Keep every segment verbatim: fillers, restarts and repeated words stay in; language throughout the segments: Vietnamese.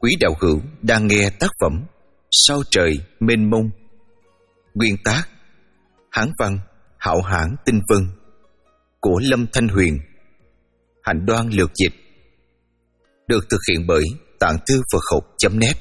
Quý đạo hữu đang nghe tác phẩm Sao trời mênh mông. Nguyên tác Hán văn Hạo Hãn Tinh Vân của Lâm Thanh Huyền. Hành Đoan lược dịch. Được thực hiện bởi Tạng Thư Phật Học chấm net.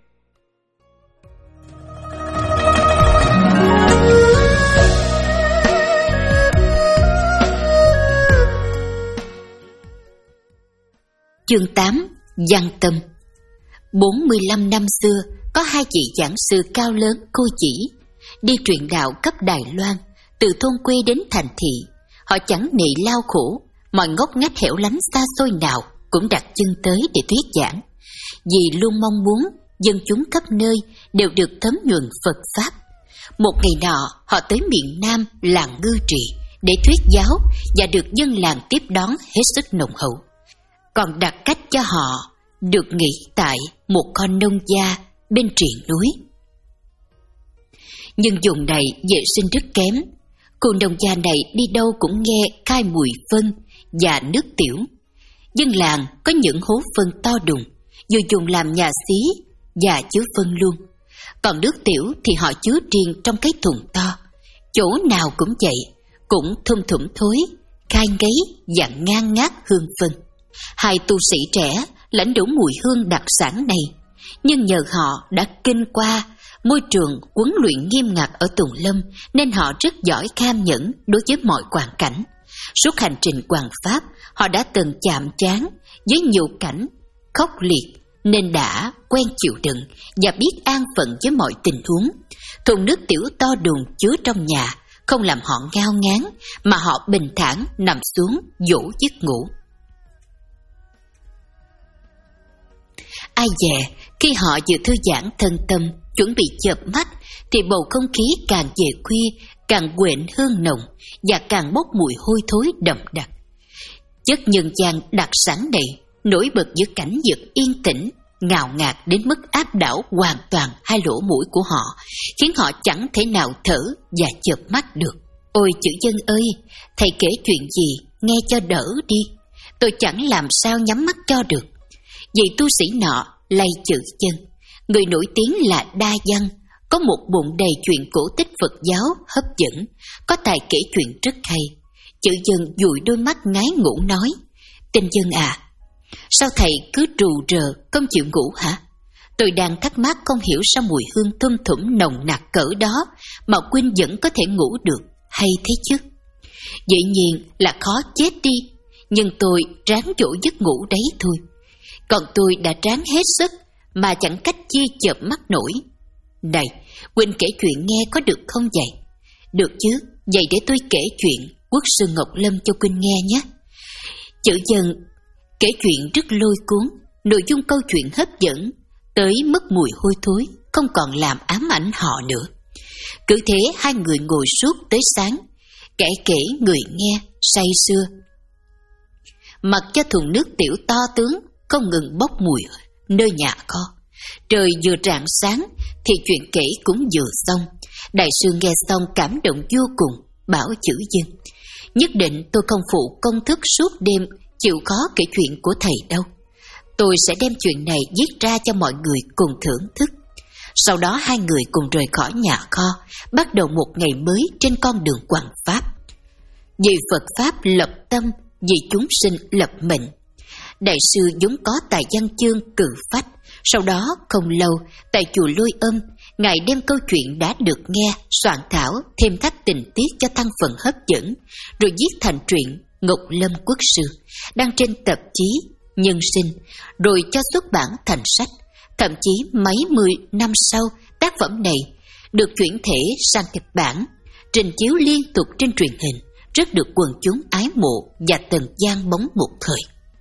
Chương tám. Văn Tâm. Bốn mươi lăm năm xưa, có hai vị giảng sư cao lớn Cô Chỉ đi truyền đạo cấp Đài Loan, từ thôn quê đến thành thị. Họ chẳng nề lao khổ, mọi ngóc ngách hẻo lánh xa xôi nào cũng đặt chân tới để thuyết giảng, vì luôn mong muốn dân chúng khắp nơi đều được thấm nhuần Phật Pháp. Một ngày nọ, họ tới miền Nam làng Ngư Trì để thuyết giáo và được dân làng tiếp đón hết sức nồng hậu, còn đặt cách cho họ được nghỉ tại một con nông gia bên triền núi. Nhưng vùng này vệ sinh rất kém. Cô nông gia này đi đâu cũng nghe khai mùi phân và nước tiểu. Dân làng có những hố phân to đùng, vừa dùng làm nhà xí và chứa phân luôn. Còn nước tiểu thì họ chứa riêng trong cái thùng to, chỗ nào cũng vậy, cũng thum thủm thối, khai ngấy và ngang ngát hương phân. Hai tu sĩ trẻ lãnh đủ mùi hương đặc sản này, nhưng nhờ họ đã kinh qua môi trường huấn luyện nghiêm ngặt ở Tùng Lâm nên họ rất giỏi kham nhẫn đối với mọi hoàn cảnh. Suốt hành trình hoằng pháp, họ đã từng chạm trán với nhiều cảnh khốc liệt nên đã quen chịu đựng và biết an phận với mọi tình huống. Thùng nước tiểu to đùng chứa trong nhà không làm họ ngao ngán, mà họ bình thản nằm xuống dỗ giấc ngủ. Ai dè, khi họ vừa thư giãn thân tâm, chuẩn bị chợp mắt, thì bầu không khí càng về khuya, càng quện hương nồng và càng bốc mùi hôi thối đậm đặc. Chất nhân gian đặc sản này nổi bật giữa cảnh vật yên tĩnh, ngào ngạt đến mức áp đảo hoàn toàn hai lỗ mũi của họ, khiến họ chẳng thể nào thở và chợp mắt được. Ôi chữ Dân ơi, thầy kể chuyện gì nghe cho đỡ đi, tôi chẳng làm sao nhắm mắt cho được. Vị tu sĩ nọ lay chữ Dân, người nổi tiếng là đa văn, có một bụng đầy chuyện cổ tích Phật giáo hấp dẫn, có tài kể chuyện rất hay. Chữ Dân dụi đôi mắt ngái ngủ nói: "Tinh Dân à, sao thầy cứ trù rờ không chịu ngủ hả? Tôi đang thắc mắc không hiểu sao mùi hương thum thủm nồng nặc cỡ đó mà Quynh vẫn có thể ngủ được, hay thế chứ? Dĩ nhiên là khó chết đi, nhưng tôi ráng dỗ giấc ngủ đấy thôi. Còn tôi đã ráng hết sức mà chẳng cách chi chợp mắt nổi. Này, Quynh kể chuyện nghe có được không vậy?" "Được chứ, vậy để tôi kể chuyện Quốc sư Ngọc Lâm cho Quynh nghe nhé." Chữ Dân kể chuyện rất lôi cuốn, nội dung câu chuyện hấp dẫn tới mức mùi hôi thối không còn làm ám ảnh họ nữa. Cứ thế hai người ngồi suốt tới sáng, kẻ kể người nghe say sưa. Mặc cho thùng nước tiểu to tướng không ngừng bốc mùi nơi nhà kho. Trời vừa rạng sáng thì chuyện kể cũng vừa xong. Đại sư nghe xong cảm động vô cùng, bảo chữ Dân: "Nhất định tôi không phụ công thức suốt đêm chịu khó kể chuyện của thầy đâu. Tôi sẽ đem chuyện này viết ra cho mọi người cùng thưởng thức." Sau đó hai người cùng rời khỏi nhà kho, bắt đầu một ngày mới trên con đường hoằng pháp. Vì Phật Pháp lập tâm, vì chúng sinh lập mệnh. Đại sư vốn có tài văn chương cử phách. Sau đó không lâu, tại chùa Lôi Âm, ngài đem câu chuyện đã được nghe soạn thảo, thêm thắt tình tiết cho tăng phần hấp dẫn, rồi viết thành truyện Ngọc Lâm Quốc sư, đăng trên tạp chí Nhân Sinh, rồi cho xuất bản thành sách. Thậm chí mấy mươi năm sau, tác phẩm này được chuyển thể sang kịch bản, trình chiếu liên tục trên truyền hình, rất được quần chúng ái mộ và từng vang bóng một thời.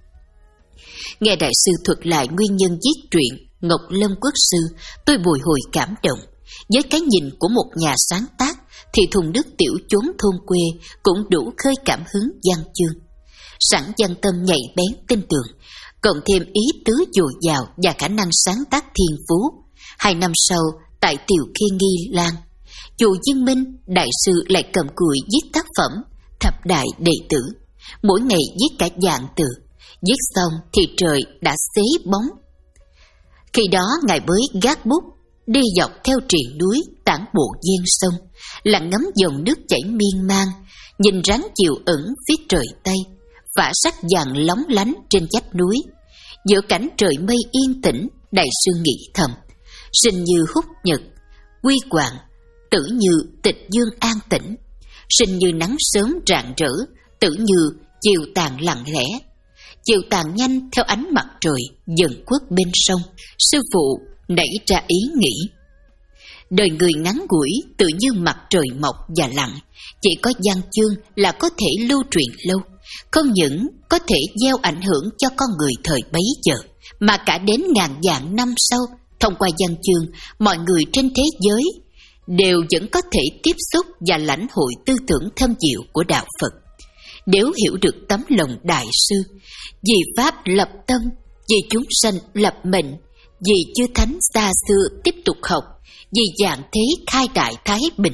Nghe đại sư thuật lại nguyên nhân viết truyện Ngọc Lâm Quốc sư, tôi bồi hồi cảm động. Với cái nhìn của một nhà sáng tác thì thùng nước tiểu chốn thôn quê cũng đủ khơi cảm hứng văn chương. Sẵn văn tâm nhạy bén tin tưởng, cộng thêm ý tứ dồi dào và khả năng sáng tác thiên phú. Hai năm sau, tại Tiều Khê Nghi Lan, chùa Dương Minh, đại sư lại cầm cùi viết tác phẩm Thập Đại Đệ Tử, mỗi ngày viết cả vạn từ. Viết xong thì trời đã xế bóng. Khi đó Ngài mới gác bút, đi dọc theo triền núi, tản bộ ven sông, lặng ngắm dòng nước chảy miên man, nhìn rắn chiều ẩn phía trời Tây, phả sắc vàng lóng lánh trên vách núi. Giữa cảnh trời mây yên tĩnh, đại sư nghĩ thầm: sinh như hút nhật, quy hoàng, tử như tịch dương an tĩnh. Sinh như nắng sớm rạng rỡ, tử như chiều tàn lặng lẽ. Chiều tàn nhanh theo ánh mặt trời dần khuất bên sông. Sư phụ nảy ra ý nghĩ: đời người ngắn ngủi, tự như mặt trời mọc và lặn, chỉ có văn chương là có thể lưu truyền lâu. Không những có thể gieo ảnh hưởng cho con người thời bấy giờ, mà cả đến ngàn vạn năm sau, thông qua văn chương, mọi người trên thế giới đều vẫn có thể tiếp xúc và lãnh hội tư tưởng thâm diệu của đạo Phật. Nếu hiểu được tấm lòng đại sư, vì Pháp lập tâm, vì chúng sanh lập mệnh, vì chư thánh xa xưa tiếp tục học, vì dạng thế khai đại thái bình,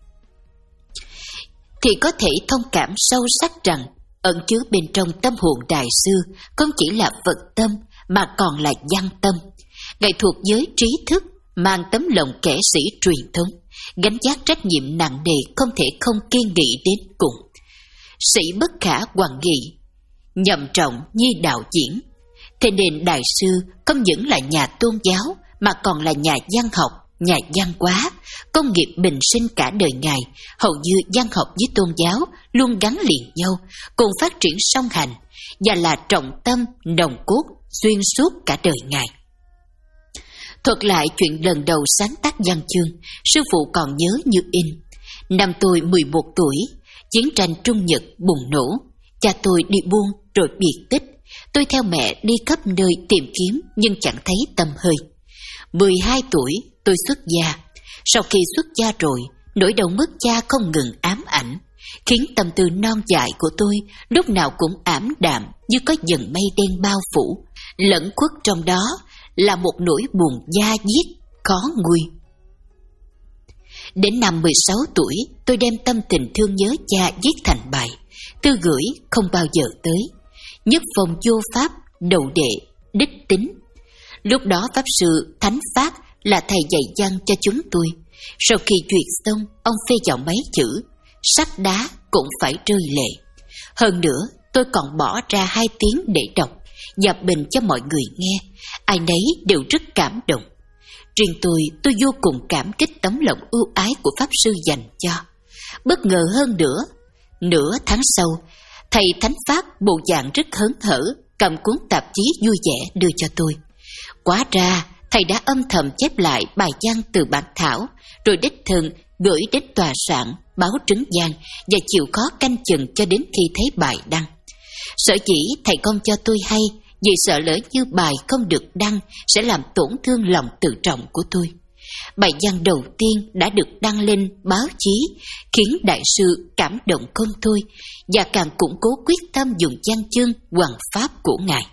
thì có thể thông cảm sâu sắc rằng ẩn chứa bên trong tâm hồn đại sư không chỉ là Phật tâm mà còn là văn tâm. Ngài thuộc giới trí thức, mang tấm lòng kẻ sĩ truyền thống, gánh vác trách nhiệm nặng nề không thể không kiên nghị đến cùng. Sĩ bất khả hoằng nghị, nhậm trọng như đạo diễn. Thế nên đại sư không những là nhà tôn giáo mà còn là nhà văn học, nhà văn hóa. Công nghiệp bình sinh cả đời Ngài, hầu như văn học với tôn giáo luôn gắn liền nhau, cùng phát triển song hành, và là trọng tâm, nòng cốt xuyên suốt cả đời Ngài. Thuật lại chuyện lần đầu sáng tác văn chương, sư phụ còn nhớ như in. Năm tôi mười một tuổi, chiến tranh Trung Nhật bùng nổ. Cha tôi đi buôn rồi biệt tích. Tôi theo mẹ đi khắp nơi tìm kiếm nhưng chẳng thấy tăm hơi. mười hai tuổi, tôi xuất gia. Sau khi xuất gia rồi, nỗi đau mất cha không ngừng ám ảnh, khiến tâm tư non dại của tôi lúc nào cũng ảm đạm như có dần mây đen bao phủ. Lẫn khuất trong đó là một nỗi buồn da diết, khó nguôi. Đến năm mười sáu tuổi, tôi đem tâm tình thương nhớ cha viết thành bài, thư gửi không bao giờ tới. Nhất phong vô pháp, đầu đệ, đích tính. Lúc đó Pháp Sư Thánh Phát là thầy dạy văn cho chúng tôi. Sau khi duyệt xong, ông phê vào mấy chữ: sắt đá cũng phải rơi lệ. Hơn nữa, tôi còn bỏ ra hai tiếng để đọc và bình cho mọi người nghe. Ai nấy đều rất cảm động. Riêng tôi, tôi vô cùng cảm kích tấm lòng ưu ái của Pháp Sư dành cho. Bất ngờ hơn nữa, nửa tháng sau, thầy Thánh Phát bộ dạng rất hớn hở, cầm cuốn tạp chí vui vẻ đưa cho tôi. Quá ra, thầy đã âm thầm chép lại bài văn từ bản thảo, rồi đích thân gửi đến tòa soạn báo Trấn Giang và chịu khó canh chừng cho đến khi thấy bài đăng. Sở dĩ thầy không cho tôi hay, vì sợ lỡ như bài không được đăng sẽ làm tổn thương lòng tự trọng của tôi. Bài văn đầu tiên đã được đăng lên báo chí, khiến đại sư cảm động không thôi và càng củng cố quyết tâm dùng văn chương hoằng pháp của Ngài.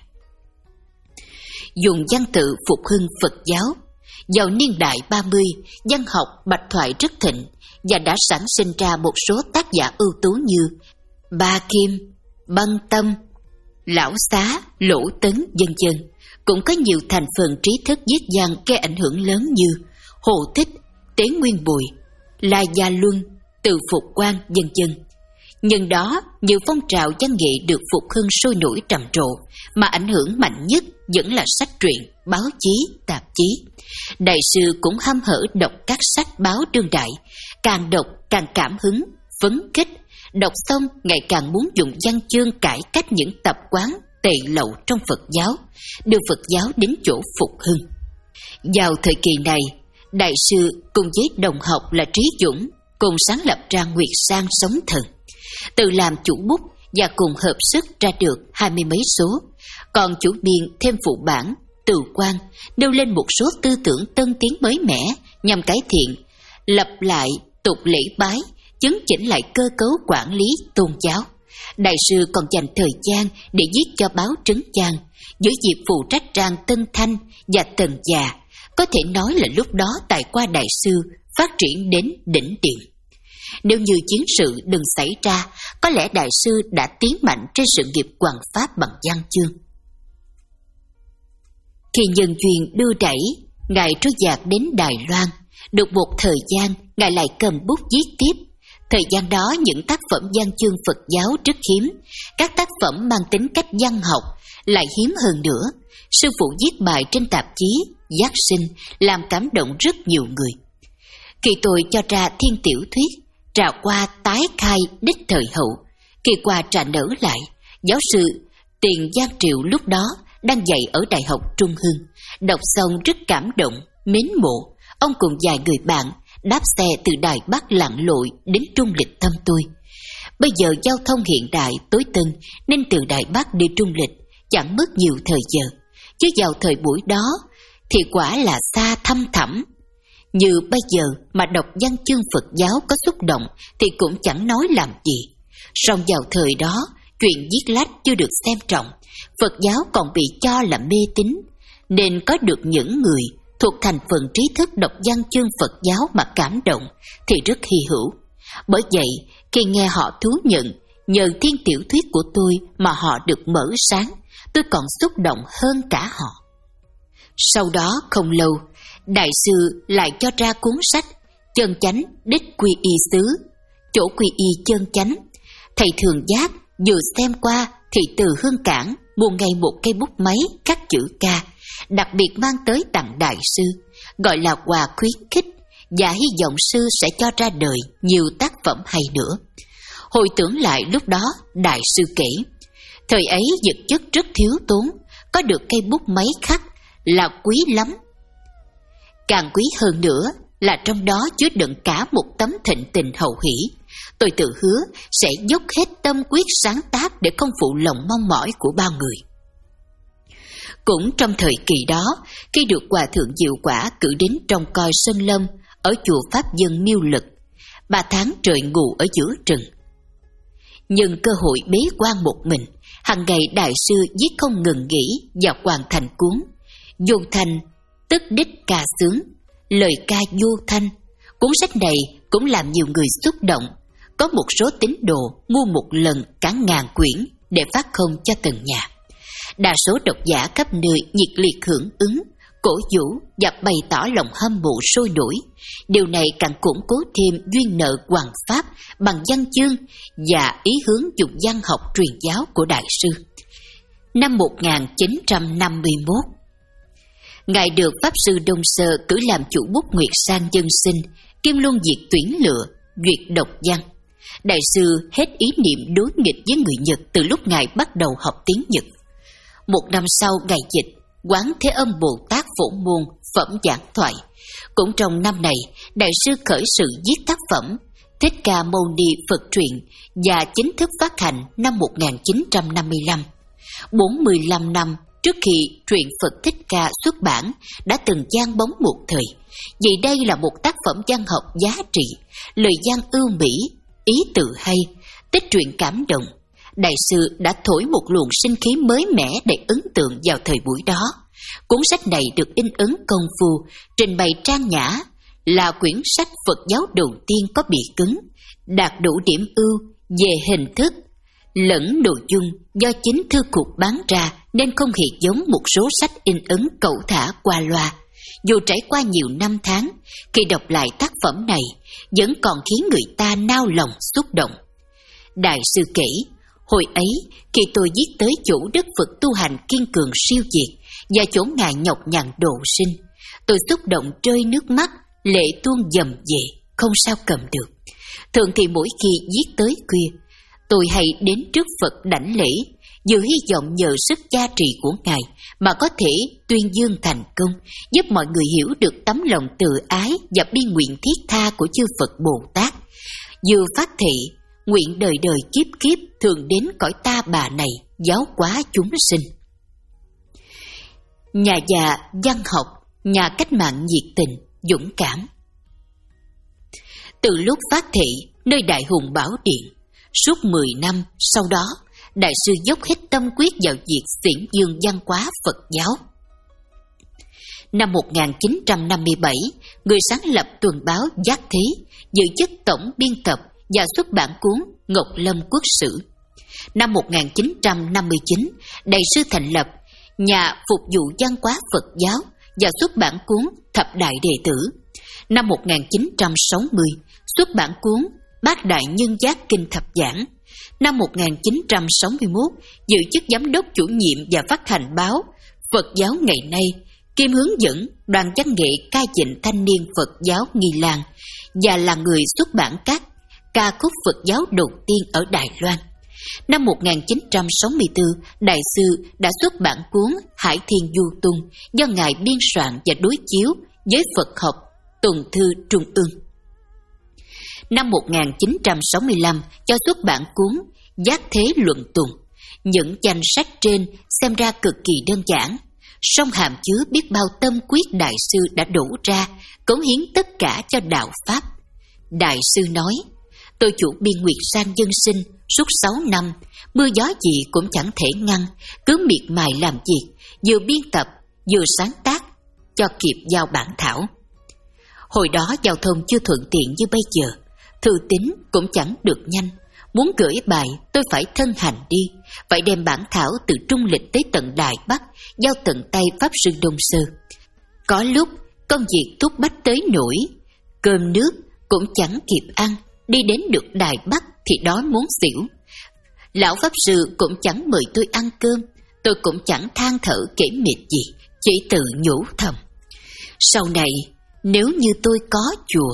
Dùng văn tự phục hưng Phật giáo. Vào niên đại ba mươi, văn học bạch thoại rất thịnh và đã sản sinh ra một số tác giả ưu tú như Ba Kim, Băng Tâm, Lão Xá, Lỗ Tấn, vân vân. Cũng có nhiều thành phần trí thức viết văn gây ảnh hưởng lớn như Hồ Thích, Tế Nguyên Bùi, La Gia Luân, Từ Phục Quang, vân vân. Nhưng đó, nhiều phong trào văn nghệ được phục hưng sôi nổi trầm trồ, mà ảnh hưởng mạnh nhất vẫn là sách truyện, báo chí, tạp chí. Đại sư cũng hăm hở đọc các sách báo đương đại, càng đọc càng cảm hứng, phấn khích. Đọc xong ngày càng muốn dùng văn chương cải cách những tập quán tệ lậu trong Phật giáo, đưa Phật giáo đến chỗ phục hưng. Vào thời kỳ này, đại sư cùng với đồng học là Trí Dũng cùng sáng lập ra Nguyệt Sang Sống Thần, tự làm chủ bút và cùng hợp sức ra được hai mươi mấy số, còn chủ biên thêm phụ bản, từ quan, nêu lên một số tư tưởng tân tiến mới mẻ nhằm cải thiện, lập lại tục lễ bái, chấn chỉnh lại cơ cấu quản lý tôn giáo. Đại sư còn dành thời gian để viết cho báo Trấn Giang, dưới dịp phụ trách trang Tân Thanh và Tần Già. Có thể nói là lúc đó tài qua đại sư phát triển đến đỉnh điểm. Nếu như chiến sự đừng xảy ra, có lẽ đại sư đã tiến mạnh trên sự nghiệp hoằng pháp bằng văn chương. Khi nhân duyên đưa đẩy, Ngài trôi dạt đến Đài Loan. Được một thời gian, Ngài lại cầm bút viết tiếp. Thời gian đó những tác phẩm văn chương Phật giáo rất hiếm, các tác phẩm mang tính cách văn học lại hiếm hơn nữa. Sư phụ viết bài trên tạp chí Giác Sinh làm cảm động rất nhiều người. Khi tôi cho ra Thiên Tiểu Thuyết, trà qua tái khai đích thời hậu, kỳ qua trà nở lại, giáo sư Tiền Giang Triệu lúc đó đang dạy ở Đại học Trung Hưng, đọc xong rất cảm động, mến mộ. Ông cùng vài người bạn đáp xe từ Đài Bắc lặn lội đến Trung Lịch thăm tôi. Bây giờ giao thông hiện đại tối tân nên từ Đài Bắc đi Trung Lịch chẳng mất nhiều thời giờ, chứ vào thời buổi đó thì quả là xa thăm thẳm. Như bây giờ mà đọc văn chương Phật giáo có xúc động thì cũng chẳng nói làm gì. Song vào thời đó, chuyện viết lách chưa được xem trọng, Phật giáo còn bị cho là mê tín, nên có được những người thuộc thành phần trí thức đọc văn chương Phật giáo mà cảm động thì rất hy hữu. Bởi vậy, khi nghe họ thú nhận nhờ Thiên Tiểu Thuyết của tôi mà họ được mở sáng, tôi còn xúc động hơn cả họ. Sau đó không lâu, Đại sư lại cho ra cuốn sách Chân Chánh Đích Quy Y Xứ, chỗ quy y chân chánh. Thầy Thường Giác vừa xem qua thì từ Hương Cảng mua ngay một cây bút máy khắc chữ ca, đặc biệt mang tới tặng Đại sư, gọi là quà khuyến khích, và hy vọng sư sẽ cho ra đời nhiều tác phẩm hay nữa. Hồi tưởng lại lúc đó, Đại sư kể, thời ấy vật chất rất thiếu tốn, có được cây bút máy khắc là quý lắm. Càng quý hơn nữa là trong đó chứa đựng cả một tấm thịnh tình hậu hỷ. Tôi tự hứa sẽ dốc hết tâm quyết sáng tác để không phụ lòng mong mỏi của bao người. Cũng trong thời kỳ đó, khi được Hòa Thượng Diệu Quả cử đến trông coi Sơn Lâm ở chùa Pháp Dân Miêu Lực, ba tháng trời ngủ ở giữa rừng. Nhưng cơ hội bế quan một mình, hàng ngày Đại sư viết không ngừng nghỉ và hoàn thành cuốn Vô Thanh Tức Đích Ca Sướng, lời ca vô thanh. Cuốn sách này cũng làm nhiều người xúc động, có một số tín đồ mua một lần cả ngàn quyển để phát không cho từng nhà. Đa số độc giả khắp nơi nhiệt liệt hưởng ứng, cổ vũ và bày tỏ lòng hâm mộ sôi nổi. Điều này càng củng cố thêm duyên nợ hoằng pháp bằng văn chương và ý hướng dùng văn học truyền giáo của Đại sư. Năm một nghìn chín trăm năm mươi mốt, Ngài được Pháp sư Đông Sơ cử làm chủ bút Nguyệt Sang Dân Sinh, kiêm luôn việc tuyển lựa, duyệt độc văn. Đại sư hết ý niệm đối nghịch với người Nhật từ lúc Ngài bắt đầu học tiếng Nhật. Một năm sau Ngài dịch Quán Thế Âm Bồ Tát Phổ Môn phẩm giảng thoại. Cũng trong năm này, Đại sư khởi sự viết tác phẩm Thích Ca Mâu Ni Phật truyện và chính thức phát hành năm một nghìn chín trăm năm mươi lăm. bốn mươi lăm năm trước khi truyện Phật Thích Ca xuất bản đã từng vang bóng một thời, vì đây là một tác phẩm văn học giá trị, lời văn ưu mỹ, ý từ hay, tích truyện cảm động. Đại sư đã thổi một luồng sinh khí mới mẻ để ấn tượng vào thời buổi đó. Cuốn sách này được in ấn công phu, trình bày trang nhã, là quyển sách Phật giáo đầu tiên có bìa cứng, đạt đủ điểm ưu về hình thức lẫn nội dung do chính thư cục bán ra, nên không hề giống một số sách in ấn cẩu thả qua loa. Dù trải qua nhiều năm tháng, khi đọc lại tác phẩm này vẫn còn khiến người ta nao lòng xúc động. Đại sư kể, hồi ấy khi tôi viết tới chỗ đất Phật tu hành kiên cường siêu diệt và chỗ Ngài nhọc nhằn độ sinh, tôi xúc động rơi nước mắt, lệ tuôn dầm về, không sao cầm được. Thường thì mỗi khi viết tới khuya, tôi hay đến trước Phật đảnh lễ, vừa hy vọng nhờ sức gia trì của Ngài mà có thể tuyên dương thành công, giúp mọi người hiểu được tấm lòng từ ái và bi nguyện thiết tha của chư Phật Bồ Tát, vừa phát thị nguyện đời đời kiếp kiếp thường đến cõi ta bà này giáo hóa chúng sinh. Nhà già văn học, nhà cách mạng nhiệt tình, dũng cảm. Từ lúc phát thị nơi Đại Hùng Bảo Điện, suốt mười năm sau đó, Đại sư dốc hết tâm quyết vào việc tuyên dương văn hóa Phật giáo. Năm một nghìn chín trăm năm mươi bảy, người sáng lập tuần báo Giác Thế, giữ chức tổng biên tập và xuất bản cuốn Ngọc Lâm Quốc Sử. Năm một nghìn chín trăm năm mươi chín, Đại sư thành lập Nhà phục vụ văn hóa Phật giáo và xuất bản cuốn Thập Đại Đệ Tử. Năm một nghìn chín trăm sáu mươi, xuất bản cuốn Bát Đại Nhân Giác Kinh Thập Giảng. Năm một nghìn chín trăm sáu mươi mốt, giữ chức giám đốc chủ nhiệm và phát hành báo Phật giáo ngày nay, kiêm hướng dẫn đoàn văn nghệ ca dịnh thanh niên Phật giáo Nghi Lan và là người xuất bản các ca khúc Phật giáo đầu tiên ở Đài Loan. Năm một nghìn chín trăm sáu mươi tư, Đại sư đã xuất bản cuốn Hải Thiên Du Tung do Ngài biên soạn và đối chiếu với Phật học Tuần Thư Trung ương. Năm một nghìn chín trăm sáu mươi lăm, cho xuất bản cuốn Giác Thế Luận Tùng. Những danh sách trên xem ra cực kỳ đơn giản, song hàm chứa biết bao tâm quyết Đại sư đã đổ ra, cống hiến tất cả cho đạo Pháp. Đại sư nói, tôi chủ biên Nguyệt Sang Dân Sinh suốt sáu năm, mưa gió gì cũng chẳng thể ngăn, cứ miệt mài làm việc, vừa biên tập, vừa sáng tác, cho kịp giao bản thảo. Hồi đó giao thông chưa thuận tiện như bây giờ, thư tín cũng chẳng được nhanh. Muốn gửi bài tôi phải thân hành đi, phải đem bản thảo từ Trung Lịch tới tận Đài Bắc, giao tận tay Pháp Sư Đông Sơ. Có lúc công việc thúc bách tới nỗi cơm nước cũng chẳng kịp ăn, đi đến được Đài Bắc thì đói muốn xỉu. Lão Pháp Sư cũng chẳng mời tôi ăn cơm, tôi cũng chẳng than thở kể mệt gì, chỉ tự nhủ thầm. Sau này nếu như tôi có chùa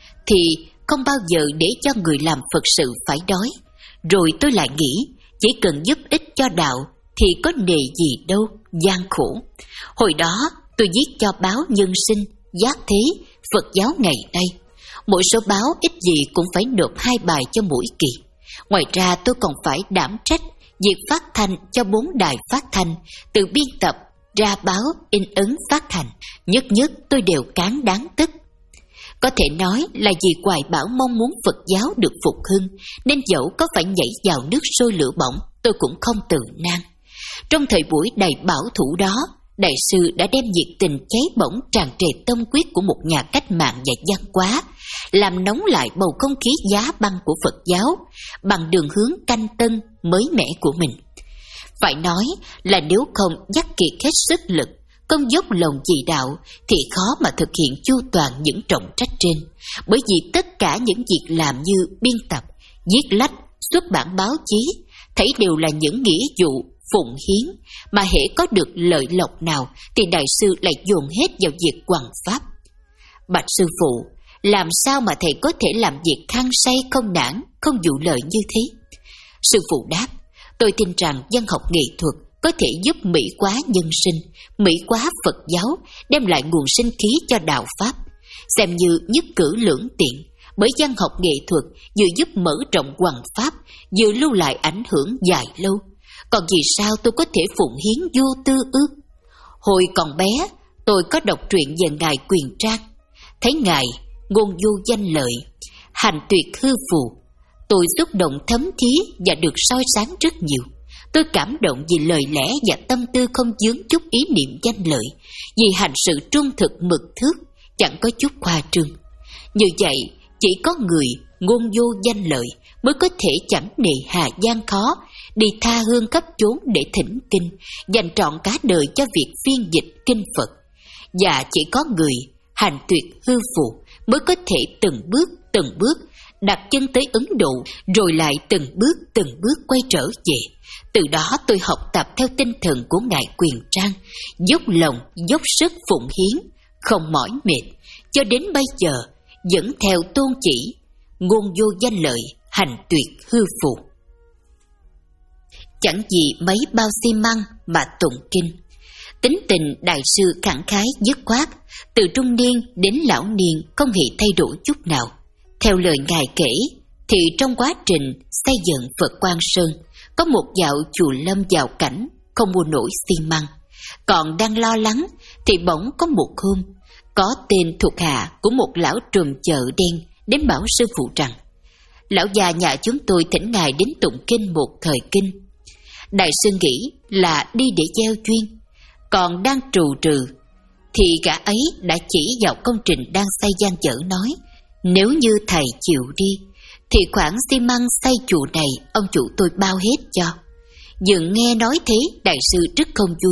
thì không bao giờ để cho người làm Phật sự phải đói. Rồi tôi lại nghĩ, chỉ cần giúp ích cho đạo thì có nề gì đâu gian khổ. Hồi đó tôi viết cho báo Nhân Sinh, Giác Thế, Phật giáo ngày nay. Mỗi số báo ít gì cũng phải nộp hai bài cho mỗi kỳ. Ngoài ra tôi còn phải đảm trách việc phát thanh cho bốn đài phát thanh, từ biên tập, ra báo, in ấn phát hành. Nhất nhất tôi đều cán đáng tức. Có thể nói là vì hoài bão mong muốn Phật giáo được phục hưng, nên dẫu có phải nhảy vào nước sôi lửa bỏng, tôi cũng không từ nan. Trong thời buổi đầy bảo thủ đó, Đại sư đã đem nhiệt tình cháy bỏng tràn trề tâm quyết của một nhà cách mạng và văn hóa, làm nóng lại bầu không khí giá băng của Phật giáo bằng đường hướng canh tân mới mẻ của mình. Phải nói là nếu không dắt kiệt hết sức lực, công dốc lòng chỉ đạo thì khó mà thực hiện chu toàn những trọng trách trên, bởi vì tất cả những việc làm như biên tập, viết lách, xuất bản báo chí thấy đều là những nghĩa vụ phụng hiến, mà hễ có được lợi lộc nào thì đại sư lại dồn hết vào việc hoằng pháp. Bạch sư phụ, làm sao mà thầy có thể làm việc hăng say không nản, không vụ lợi như thế? Sư phụ đáp, tôi tin rằng văn học nghệ thuật có thể giúp mỹ hóa nhân sinh, mỹ hóa Phật giáo, đem lại nguồn sinh khí cho đạo Pháp, xem như nhất cử lưỡng tiện. Bởi văn học nghệ thuật vừa giúp mở rộng hoằng pháp, vừa lưu lại ảnh hưởng dài lâu. Còn vì sao tôi có thể phụng hiến vô tư ước? Hồi còn bé, tôi có đọc truyện về Ngài Quyền Trang, thấy Ngài ngôn vô danh lợi, hành tuyệt hư phù. Tôi xúc động thấm thía và được soi sáng rất nhiều. Tôi cảm động vì lời lẽ và tâm tư không vướng chút ý niệm danh lợi, vì hành sự trung thực mực thước, chẳng có chút khoa trương. Như vậy, chỉ có người ngôn vô danh lợi mới có thể chẳng nề hà gian khó, đi tha hương khắp chốn để thỉnh kinh, dành trọn cả đời cho việc phiên dịch kinh Phật. Và chỉ có người hành tuyệt hư phù mới có thể từng bước từng bước đặt chân tới Ấn Độ, rồi lại từng bước từng bước quay trở về. Từ đó tôi học tập theo tinh thần của Ngài Quyền Trang, dốc lòng dốc sức phụng hiến, không mỏi mệt, cho đến bây giờ vẫn theo tôn chỉ ngôn vô danh lợi, hành tuyệt hư phù. Chẳng gì mấy bao xi măng mà tụng kinh. Tính tình đại sư khẳng khái dứt khoát, từ trung niên đến lão niên không hề thay đổi chút nào. Theo lời Ngài kể, thì trong quá trình xây dựng Phật Quang Sơn, có một dạo chùa lâm vào cảnh không mua nổi xi măng. Còn đang lo lắng thì bỗng có một hôm, có tên thuộc hạ của một lão trùm chợ đen đến bảo sư phụ rằng: lão già nhà chúng tôi thỉnh ngài đến tụng kinh một thời kinh. Đại sư nghĩ là đi để gieo duyên, còn đang trù trừ thì gã ấy đã chỉ vào công trình đang xây gian dở nói: nếu như thầy chịu đi thì khoản xi măng xây chùa này ông chủ tôi bao hết cho. Dường nghe nói thế, đại sư rất không vui,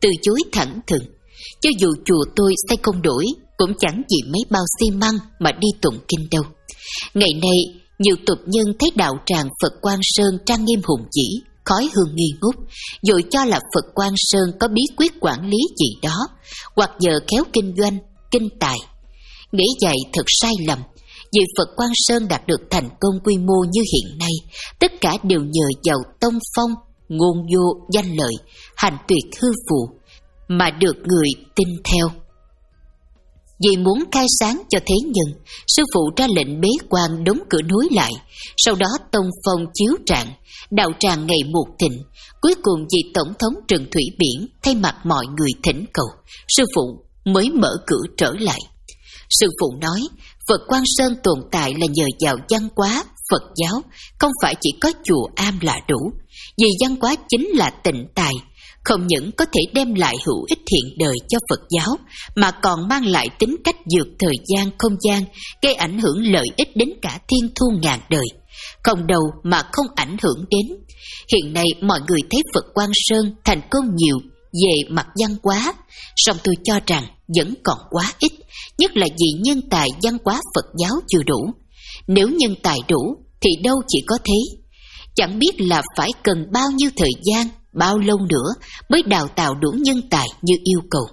từ chối thẳng thừng. Cho dù chùa tôi xây không đổi, cũng chẳng vì mấy bao xi măng mà đi tụng kinh đâu. Ngày nay, nhiều tục nhân thấy đạo tràng Phật Quang Sơn trang nghiêm hùng vĩ, khói hương nghi ngút, rồi cho là Phật Quang Sơn có bí quyết quản lý gì đó, hoặc nhờ khéo kinh doanh, kinh tài. Nghĩ vậy thật sai lầm, vì Phật Quang Sơn đạt được thành công quy mô như hiện nay, tất cả đều nhờ vào tông phong, ngôn vô, danh lợi, hành tuyệt hư phù, mà được người tin theo. Vì muốn khai sáng cho thế nhân, sư phụ ra lệnh bế quan đóng cửa núi lại, sau đó tông phong chiếu trạng, đạo tràng ngày một thịnh. Cuối cùng vị tổng thống Trần Thủy Biển thay mặt mọi người thỉnh cầu, sư phụ mới mở cửa trở lại. Sư phụ nói, Phật Quang Sơn tồn tại là nhờ vào văn hóa Phật giáo, không phải chỉ có chùa am là đủ, vì văn hóa chính là tịnh tài, không những có thể đem lại hữu ích hiện đời cho Phật giáo, mà còn mang lại tính cách vượt thời gian không gian, gây ảnh hưởng lợi ích đến cả thiên thu ngàn đời, không đâu mà không ảnh hưởng đến. Hiện nay mọi người thấy Phật Quang Sơn thành công nhiều về mặt văn hóa, song tôi cho rằng vẫn còn quá ít, nhất là vì nhân tài văn hóa Phật giáo chưa đủ. Nếu nhân tài đủ thì đâu chỉ có thế. Chẳng biết là phải cần bao nhiêu thời gian, bao lâu nữa mới đào tạo đủ nhân tài như yêu cầu.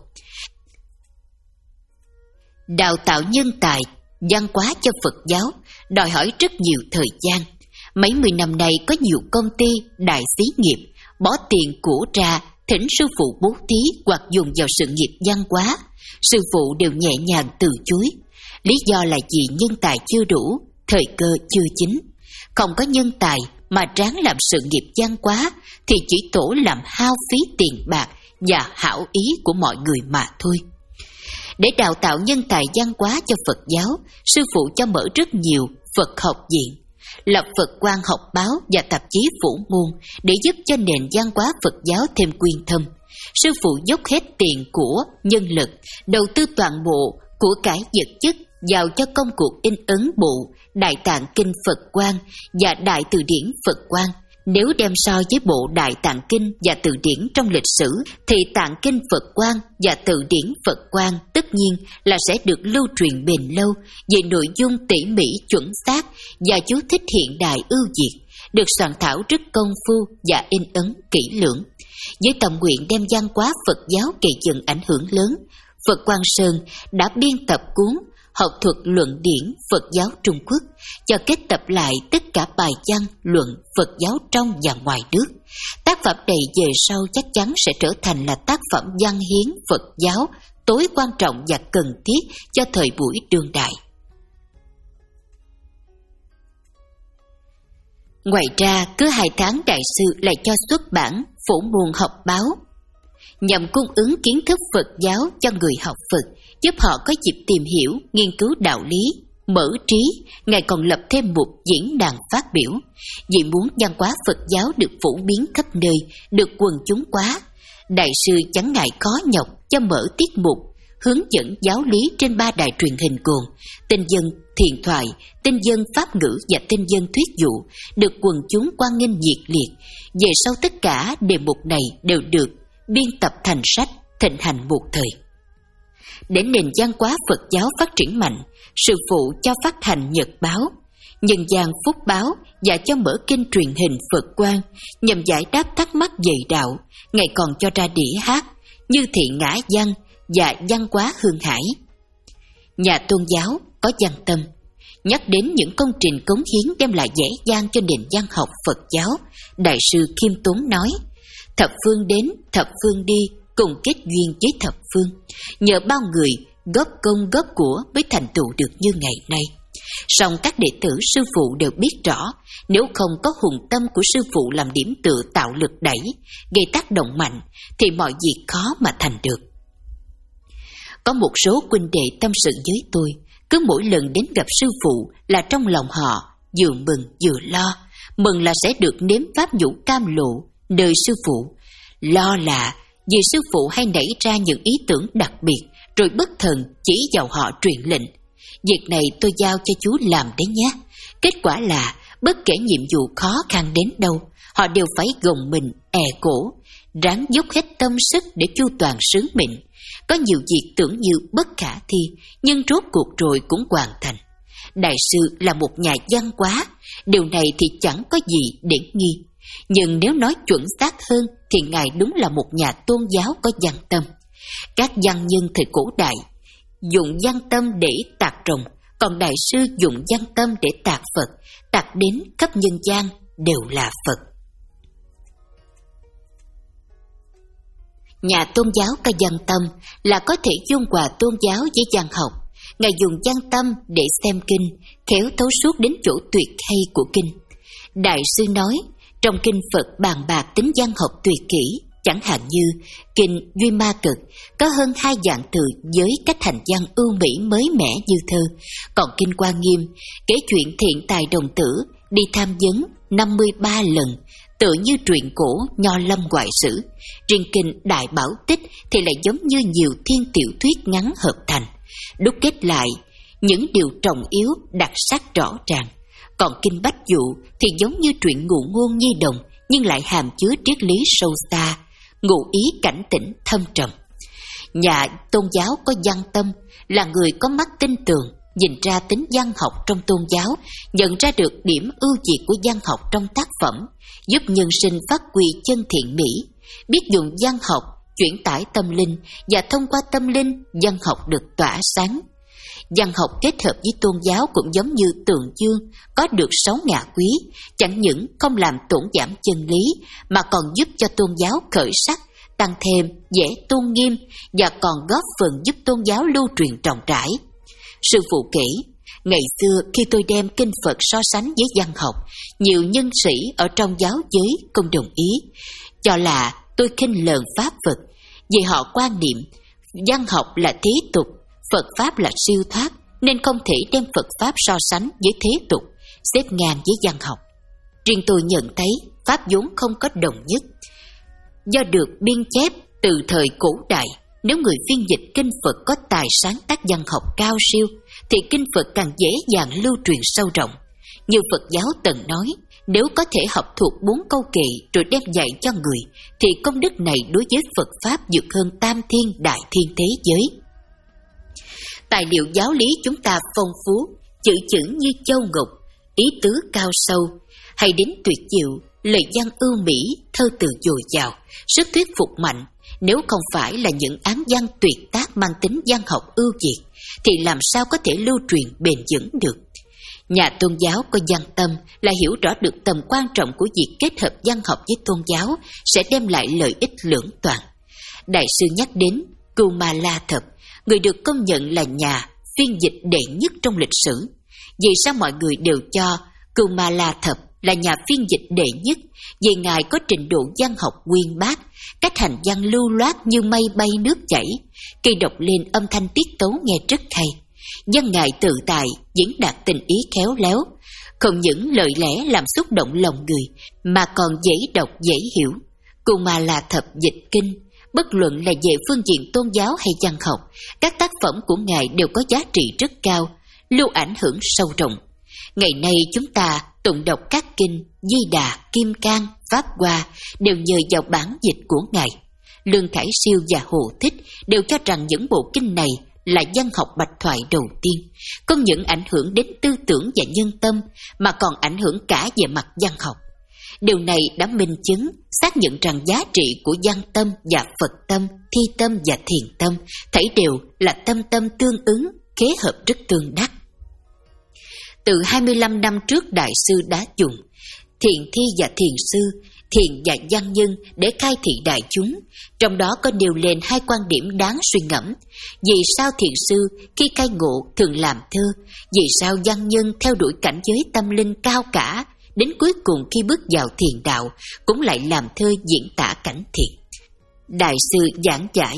Đào tạo nhân tài, văn hóa cho Phật giáo đòi hỏi rất nhiều thời gian. Mấy mươi năm nay có nhiều công ty, đại xí nghiệp bỏ tiền của ra thỉnh sư phụ bố thí hoặc dùng vào sự nghiệp văn hóa. Sư phụ đều nhẹ nhàng từ chối. Lý do là vì nhân tài chưa đủ, thời cơ chưa chín. Không có nhân tài mà ráng làm sự nghiệp văn hóa thì chỉ tổ làm hao phí tiền bạc và hảo ý của mọi người mà thôi. Để đào tạo nhân tài văn hóa cho Phật giáo, sư phụ cho mở rất nhiều Phật học viện, lập Phật Quang học báo và tạp chí phổ môn để giúp cho nền văn hóa Phật giáo thêm quyên thâm. Sư phụ dốc hết tiền của, nhân lực, đầu tư toàn bộ của cải vật chất vào cho công cuộc in ấn bộ Đại Tạng Kinh Phật Quang và Đại Từ Điển Phật Quang. Nếu đem so với bộ Đại Tạng Kinh và Từ Điển trong lịch sử, thì Tạng Kinh Phật Quang và Từ Điển Phật Quang tất nhiên là sẽ được lưu truyền bền lâu về nội dung tỉ mỉ chuẩn xác và chú thích hiện đại ưu việt, được soạn thảo rất công phu và in ấn kỹ lưỡng. Với tâm nguyện đem văn hóa Phật giáo gây dựng ảnh hưởng lớn, Phật Quang Sơn đã biên tập cuốn Học thuật luận điển Phật giáo Trung Quốc, cho kết tập lại tất cả bài văn luận Phật giáo trong và ngoài nước. Tác phẩm này về sau chắc chắn sẽ trở thành là tác phẩm văn hiến Phật giáo tối quan trọng và cần thiết cho thời buổi đương đại. Ngoài ra, cứ hai tháng đại sư lại cho xuất bản phổ môn học báo, nhằm cung ứng kiến thức Phật giáo cho người học Phật, giúp họ có dịp tìm hiểu, nghiên cứu đạo lý, mở trí. Ngài còn lập thêm một diễn đàn phát biểu, vì muốn văn hóa Phật giáo được phổ biến khắp nơi, được quần chúng hóa. Đại sư chẳng ngại khó nhọc cho mở tiết mục hướng dẫn giáo lý trên ba đài truyền hình gồm Tinh Dân Thiền Thoại, Tinh Dân Pháp Ngữ và Tinh Dân Thuyết Dụ, được quần chúng hoan nghênh nhiệt liệt. Về sau tất cả đề mục này đều được biên tập thành sách, thịnh hành một thời. Để nền văn hóa Phật giáo phát triển mạnh, sư phụ cho phát hành nhật báo, Nhân gian Phúc báo và cho mở kênh truyền hình Phật Quang nhằm giải đáp thắc mắc về đạo. Ngài còn cho ra đĩa hát Như Thị Ngã Văn và Văn hóa Hương Hải. Nhà tôn giáo có văn tâm, nhắc đến những công trình cống hiến đem lại dễ dàng cho nền văn học Phật giáo. Đại sư khiêm tốn nói, thập phương đến, thập phương đi, cùng kết duyên với thập phương. Nhờ bao người góp công góp của mới thành tựu được như ngày nay. Song các đệ tử sư phụ đều biết rõ, nếu không có hùng tâm của sư phụ làm điểm tựa tạo lực đẩy, gây tác động mạnh, thì mọi việc khó mà thành được. Có một số huynh đệ tâm sự với tôi, cứ mỗi lần đến gặp sư phụ là trong lòng họ vừa mừng vừa lo. Mừng là sẽ được nếm pháp nhũ cam lộ nơi sư phụ, lo là vì sư phụ hay nảy ra những ý tưởng đặc biệt, rồi bất thần chỉ vào họ truyền lệnh. Việc này tôi giao cho chú làm đấy nhé. Kết quả là bất kể nhiệm vụ khó khăn đến đâu, họ đều phải gồng mình è cổ ráng dốc hết tâm sức để chu toàn sứ mệnh. Có nhiều việc tưởng như bất khả thi, nhưng rốt cuộc rồi cũng hoàn thành. Đại sư là một nhà văn hóa, điều này thì chẳng có gì để nghi. Nhưng nếu nói chuẩn xác hơn thì Ngài đúng là một nhà tôn giáo có văn tâm. Các văn nhân thời cổ đại dùng văn tâm để tạc rồng, còn Đại sư dùng văn tâm để tạc Phật, tạc đến khắp nhân gian đều là Phật. Nhà tôn giáo có văn tâm là có thể dung hòa tôn giáo với văn học. Ngài dùng văn tâm để xem kinh, khéo thấu suốt đến chỗ tuyệt hay của kinh. Đại sư nói, trong kinh Phật bàn bạc tính văn học tuyệt kỹ, chẳng hạn như kinh Duy Ma Cực có hơn hai vạn từ với cách hành văn ưu mỹ mới mẻ như thơ. Còn kinh Hoa Nghiêm kể chuyện thiện tài đồng tử đi tham vấn năm mươi ba lần, tựa như truyện cổ nho lâm ngoại sử. Riêng kinh Đại Bảo Tích thì lại giống như nhiều thiên tiểu thuyết ngắn hợp thành, đúc kết lại những điều trọng yếu đặc sắc rõ ràng. Còn kinh Bách Dụ thì giống như truyện ngụ ngôn nhi đồng, nhưng lại hàm chứa triết lý sâu xa, ngụ ý cảnh tỉnh thâm trầm. Nhà tôn giáo có văn tâm là người có mắt tinh tường, nhìn ra tính văn học trong tôn giáo, nhận ra được điểm ưu việt của văn học trong tác phẩm, giúp nhân sinh phát huy chân thiện mỹ, biết dùng văn học chuyển tải tâm linh, và thông qua tâm linh, văn học được tỏa sáng. Văn học kết hợp với tôn giáo cũng giống như tường dương, có được sáu ngạ quý, chẳng những không làm tổn giảm chân lý, mà còn giúp cho tôn giáo khởi sắc, tăng thêm dễ tôn nghiêm, và còn góp phần giúp tôn giáo lưu truyền rộng rãi. Sư phụ kể, ngày xưa khi tôi đem kinh Phật so sánh với văn học, nhiều nhân sĩ ở trong giáo giới không đồng ý, cho là tôi khinh lờn pháp Phật, vì họ quan niệm văn học là thế tục, Phật Pháp là siêu thoát, nên không thể đem Phật Pháp so sánh với thế tục, xếp ngang với văn học. Riêng tôi nhận thấy Pháp vốn không có đồng nhất. Do được biên chép từ thời cổ đại, nếu người phiên dịch kinh Phật có tài sáng tác văn học cao siêu, thì kinh Phật càng dễ dàng lưu truyền sâu rộng. Như Phật giáo từng nói, nếu có thể học thuộc bốn câu kệ rồi đem dạy cho người, thì công đức này đối với Phật Pháp vượt hơn tam thiên đại thiên thế giới. Tài liệu giáo lý chúng ta phong phú, chữ chữ như châu ngọc, ý tứ cao sâu, hay đến tuyệt diệu, lời văn ưu mỹ, thơ từ dồi dào, sức thuyết phục mạnh. Nếu không phải là những án văn tuyệt tác mang tính văn học ưu việt, thì làm sao có thể lưu truyền bền vững được? Nhà tôn giáo có văn tâm là hiểu rõ được tầm quan trọng của việc kết hợp văn học với tôn giáo sẽ đem lại lợi ích lưỡng toàn. Đại sư nhắc đến Kumala Thập, người được công nhận là nhà phiên dịch đệ nhất trong lịch sử. Vì sao mọi người đều cho Kumala Thập là nhà phiên dịch đệ nhất? Vì ngài có trình độ văn học uyên bác, cách hành văn lưu loát như mây bay nước chảy, khi đọc lên âm thanh tiết tấu nghe rất hay. Văn ngài tự tại, diễn đạt tình ý khéo léo, không những lời lẽ làm xúc động lòng người, mà còn dễ đọc dễ hiểu. Kumala Thập dịch kinh, bất luận là về phương diện tôn giáo hay văn học, các tác phẩm của ngài đều có giá trị rất cao, lưu ảnh hưởng sâu rộng. Ngày nay chúng ta tụng đọc các kinh Di Đà, Kim Cang, Pháp Hoa đều nhờ vào bản dịch của ngài. Lương Khải Siêu và Hồ Thích đều cho rằng những bộ kinh này là văn học bạch thoại đầu tiên, không những ảnh hưởng đến tư tưởng và nhân tâm, mà còn ảnh hưởng cả về mặt văn học. Điều này đã minh chứng, xác nhận rằng giá trị của văn tâm và Phật tâm, thi tâm và thiền tâm, thảy đều là tâm tâm tương ứng, kết hợp rất tương đắc. Từ hai mươi lăm năm trước, Đại sư đã dùng thiền thi và thiền sư, thiền và văn nhân để khai thị đại chúng, trong đó có nêu lên hai quan điểm đáng suy ngẫm. Vì sao thiền sư khi khai ngộ thường làm thơ? Vì sao văn nhân theo đuổi cảnh giới tâm linh cao cả, đến cuối cùng khi bước vào thiền đạo cũng lại làm thơ diễn tả cảnh thiện? Đại sư giảng giải,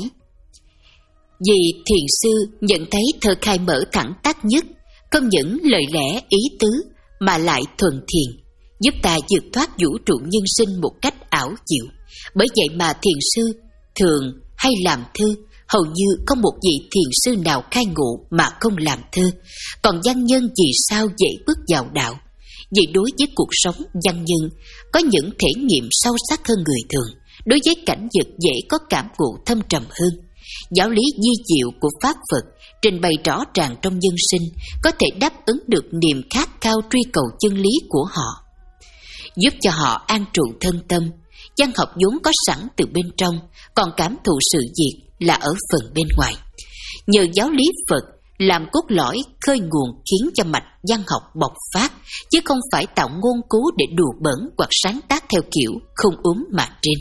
vì thiền sư nhận thấy thơ khai mở thẳng tắc nhất, không những lời lẽ ý tứ mà lại thuần thiền, giúp ta vượt thoát vũ trụ nhân sinh một cách ảo diệu. Bởi vậy mà thiền sư thường hay làm thơ, hầu như không một vị thiền sư nào khai ngộ mà không làm thơ. Còn văn nhân vì sao dễ bước vào đạo? Vì đối với cuộc sống, văn nhân có những thể nghiệm sâu sắc hơn người thường. đối với cảnh vật dễ có cảm ngộ thâm trầm hơn. Giáo lý di diệu của Pháp Phật trình bày rõ ràng trong nhân sinh có thể đáp ứng được niềm khát khao truy cầu chân lý của họ, giúp cho họ an trụ thân tâm. Văn học vốn có sẵn từ bên trong, còn cảm thụ sự việc là ở phần bên ngoài. Nhờ giáo lý Phật làm cốt lõi khơi nguồn khiến cho mạch văn học bộc phát, chứ không phải tạo ngôn cú để đùa bỡn hoặc sáng tác theo kiểu không úm mà trên.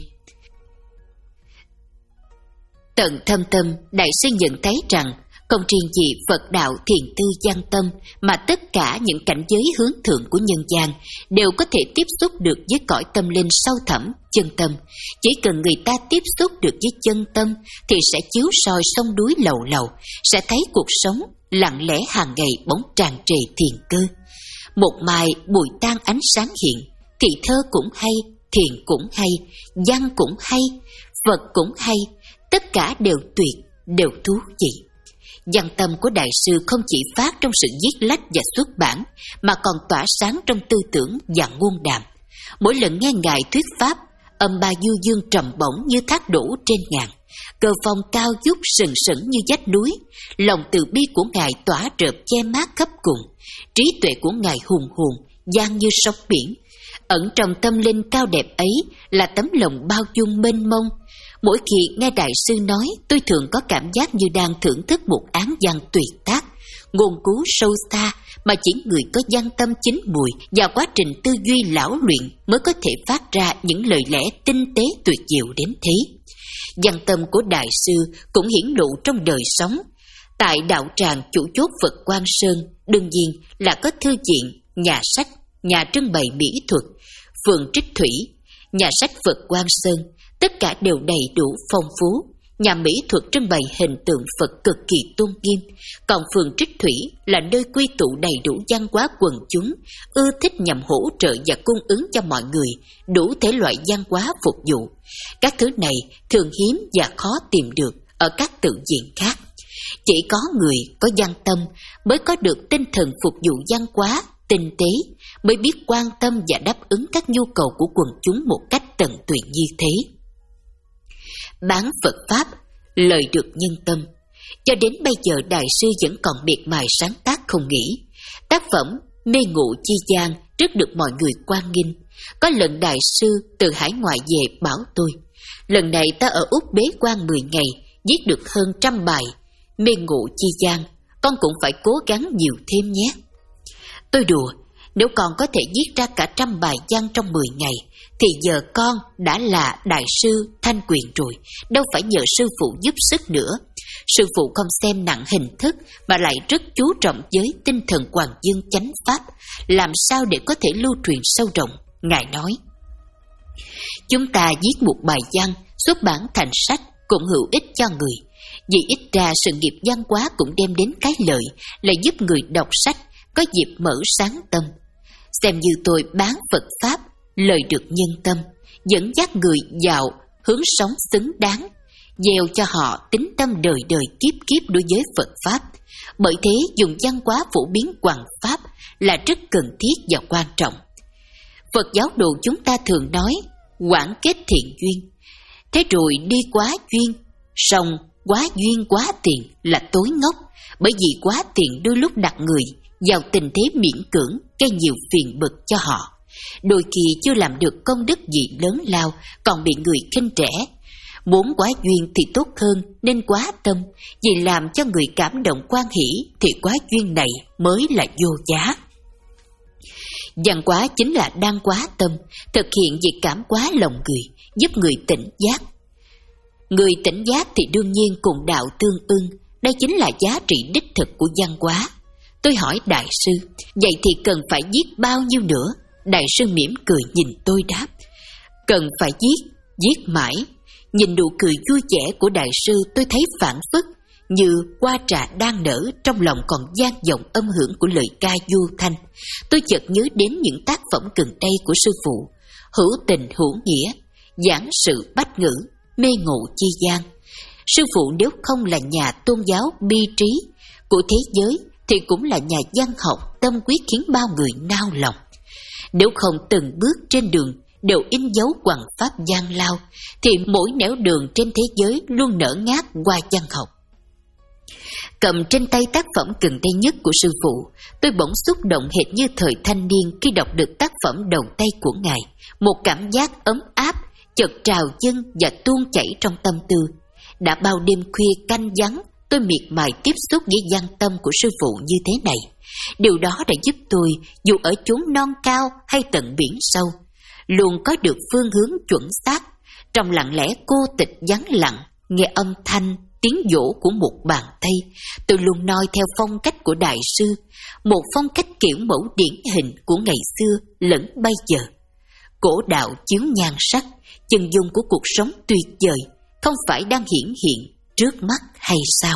Tận thâm tâm, đại sư nhận thấy rằng không riêng gì Phật đạo thiền tư văn tâm, mà tất cả những cảnh giới hướng thượng của nhân gian đều có thể tiếp xúc được với cõi tâm linh sâu thẳm, chân tâm. Chỉ cần người ta tiếp xúc được với chân tâm thì sẽ chiếu soi sông núi lầu lầu, sẽ thấy cuộc sống lặng lẽ hàng ngày bỗng tràn trề thiền cơ. Một mai bụi tan ánh sáng hiện, thì thơ cũng hay, thiền cũng hay, văn cũng hay, Phật cũng hay, tất cả đều tuyệt, đều thú vị. Văn tâm của đại sư không chỉ phát trong sự viết lách và xuất bản, mà còn tỏa sáng trong tư tưởng và ngôn đàm. Mỗi lần nghe ngài thuyết pháp, âm ba du dương trầm bổng như thác đổ trên ngàn, cờ phong cao vút sừng sững như vách núi. Lòng từ bi của ngài tỏa rợp che mát khắp cùng, trí tuệ của ngài hùng hồn giang như sóng biển. Ẩn trong tâm linh cao đẹp ấy là tấm lòng bao dung mênh mông. Mỗi khi nghe đại sư nói, tôi thường có cảm giác như đang thưởng thức một án văn tuyệt tác, ngôn cú sâu xa mà chỉ người có văn tâm chín mùi và quá trình tư duy lão luyện mới có thể phát ra những lời lẽ tinh tế tuyệt diệu đến thế. Văn tâm của đại sư cũng hiển lộ trong đời sống. Tại đạo tràng chủ chốt Phật Quang Sơn, đương nhiên là có thư viện, nhà sách, nhà trưng bày mỹ thuật, phường Trích Thủy, nhà sách Phật Quang Sơn, tất cả đều đầy đủ phong phú. Nhà mỹ thuật trưng bày hình tượng Phật cực kỳ tôn nghiêm, còn phường Trích Thủy là nơi quy tụ đầy đủ văn hóa quần chúng, ưa thích nhằm hỗ trợ và cung ứng cho mọi người đủ thể loại văn hóa phục vụ. Các thứ này thường hiếm và khó tìm được ở các tự viện khác. Chỉ có người có văn tâm mới có được tinh thần phục vụ văn hóa tinh tế, mới biết quan tâm và đáp ứng các nhu cầu của quần chúng một cách tận tụy như thế. Bán Phật Pháp, lời được nhân tâm. Cho đến bây giờ đại sư vẫn còn miệt mài sáng tác không nghỉ. Tác phẩm Mê Ngộ Chi Gian rất được mọi người quan nghênh. Có lần đại sư từ hải ngoại về bảo tôi, lần này ta ở Úc bế quan mười ngày, viết được hơn trăm bài Mê Ngộ Chi Gian, con cũng phải cố gắng nhiều thêm nhé. Tôi đùa, nếu con có thể viết ra cả trăm bài văn trong mười ngày, thì giờ con đã là đại sư Thanh Quyền rồi, đâu phải nhờ sư phụ giúp sức nữa. Sư phụ không xem nặng hình thức, mà lại rất chú trọng với tinh thần Hoàng Dương chánh pháp, làm sao để có thể lưu truyền sâu rộng. Ngài nói, chúng ta viết một bài văn, xuất bản thành sách cũng hữu ích cho người, vì ít ra sự nghiệp văn hóa cũng đem đến cái lợi là giúp người đọc sách có dịp mở sáng tâm. Xem như tôi bán Phật Pháp, lời được nhân tâm, dẫn dắt người vào hướng sống xứng đáng, gieo cho họ tín tâm đời đời kiếp kiếp đối với Phật Pháp. Bởi thế dùng văn hóa phổ biến hoằng Pháp là rất cần thiết và quan trọng. Phật giáo đồ chúng ta thường nói quảng kết thiện duyên, thế rồi đi quá duyên, song quá duyên quá tiền là tối ngốc, bởi vì quá tiền đôi lúc đặt người vào tình thế miễn cưỡng, gây nhiều phiền bực cho họ. Đôi khi chưa làm được công đức gì lớn lao, còn bị người khinh rẻ. Muốn quá duyên thì tốt hơn nên quá tâm, vì làm cho người cảm động quan hỷ thì quá duyên này mới là vô giá. Văn quá chính là đang quá tâm, thực hiện việc cảm quá lòng người, giúp người tỉnh giác. Người tỉnh giác thì đương nhiên cùng đạo tương ưng, đây chính là giá trị đích thực của văn hóa. Tôi hỏi đại sư, vậy thì cần phải viết bao nhiêu nữa? Đại sư mỉm cười nhìn tôi đáp, cần phải viết, viết mãi. Nhìn nụ cười vui vẻ của đại sư, tôi thấy phảng phất như hoa trà đang nở, trong lòng còn vang vọng âm hưởng của lời ca du thanh. Tôi chợt nhớ đến những tác phẩm gần đây của sư phụ, Hữu Tình Hữu Nghĩa, Giảng Sự Bách Ngữ, Mê Ngộ Chi Gian. Sư phụ nếu không là nhà tôn giáo bi trí của thế giới thì cũng là nhà văn học tâm quyết khiến bao người nao lòng. Nếu không từng bước trên đường đều in dấu hoằng pháp gian lao, thì mỗi nẻo đường trên thế giới luôn nở ngát qua văn học. Cầm trên tay tác phẩm gần đây nhất của sư phụ, tôi bỗng xúc động hệt như thời thanh niên khi đọc được tác phẩm đầu tay của ngài. Một cảm giác ấm áp chợt trào dâng và tuôn chảy trong tâm tư. Đã bao đêm khuya canh vắng, tôi miệt mài tiếp xúc với văn tâm của sư phụ như thế này. Điều đó đã giúp tôi, dù ở chốn non cao hay tận biển sâu, luôn có được phương hướng chuẩn xác. Trong lặng lẽ cô tịch vắng lặng, nghe âm thanh tiếng dỗ của một bàn tay, tôi luôn noi theo phong cách của đại sư, một phong cách kiểu mẫu điển hình của ngày xưa lẫn bây giờ. Cổ đạo chiếu nhan sắc, chân dung của cuộc sống tuyệt vời, không phải đang hiển hiện trước mắt hay sao?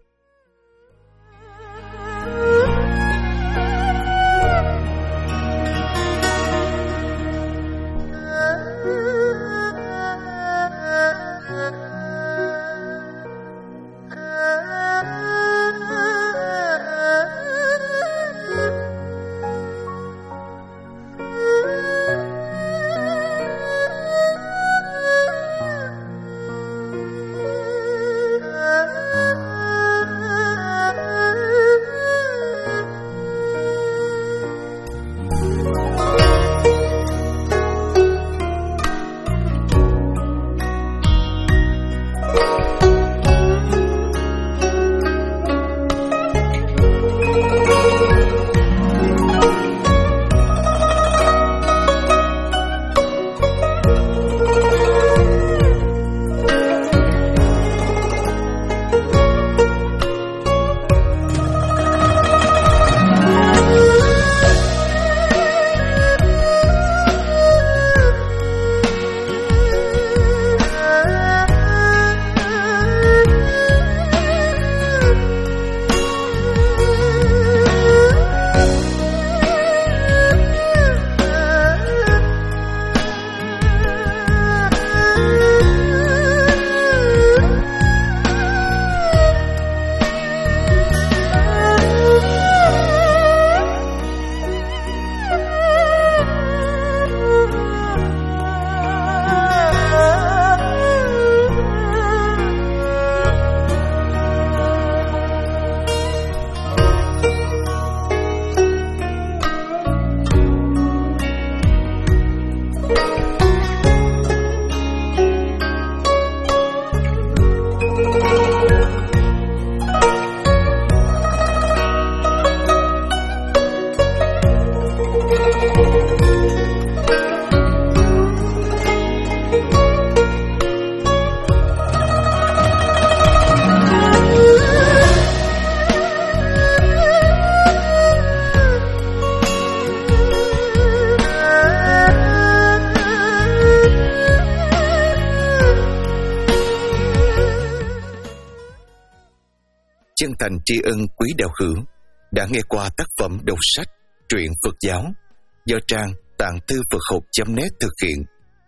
Chân thành tri ân quý đạo hữu đã nghe qua tác phẩm đọc sách truyện Phật giáo do trang tạng thư Phật học chấm net thực hiện.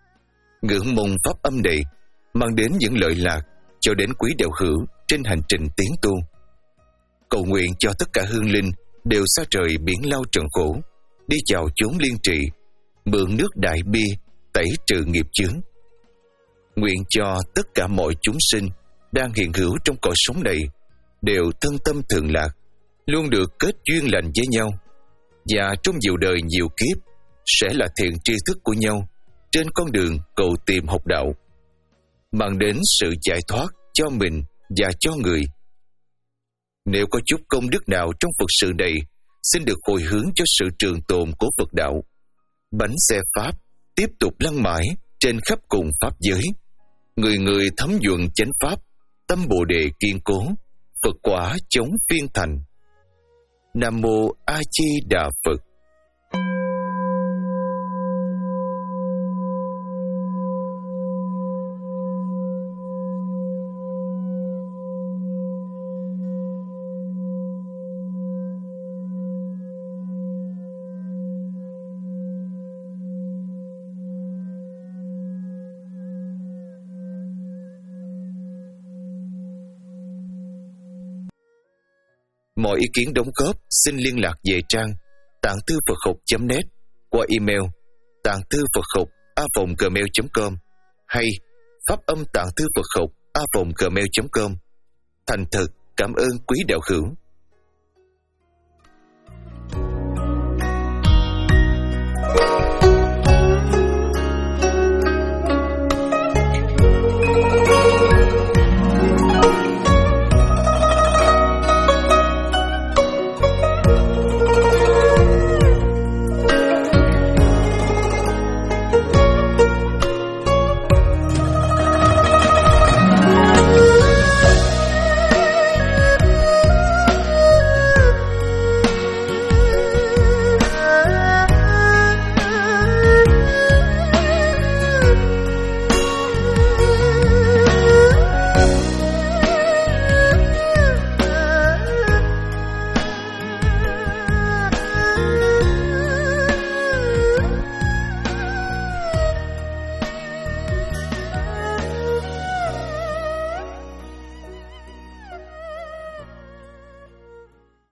Ngưỡng mong pháp âm này mang đến những lợi lạc cho đến quý đạo hữu trên hành trình tiến tu. Cầu nguyện cho tất cả hương linh đều xa trời biển lao trần khổ, đi vào chốn liên trị, mượn nước đại bi tẩy trừ nghiệp chướng. Nguyện cho tất cả mọi chúng sinh đang hiện hữu trong cõi sống này đều thân tâm thường lạc, luôn được kết duyên lành với nhau, và trong nhiều đời nhiều kiếp sẽ là thiện tri thức của nhau trên con đường cầu tìm học đạo, mang đến sự giải thoát cho mình và cho người. Nếu có chút công đức nào trong Phật sự này, xin được hồi hướng cho sự trường tồn của Phật đạo. Bánh xe Pháp tiếp tục lăn mãi trên khắp cùng Pháp giới. Người người thấm nhuận chánh Pháp, tâm Bồ Đề kiên cố, Phật quả chống phiên thành. Nam Mô A Di Đà Phật. Mọi ý kiến đóng góp xin liên lạc về trang tạng thư Phật học chấm net qua email tạng thư Phật học a vòng gmail chấm com hay pháp âm tạng thư Phật học a vòng gmail chấm com. Thành thật cảm ơn quý đạo hữu.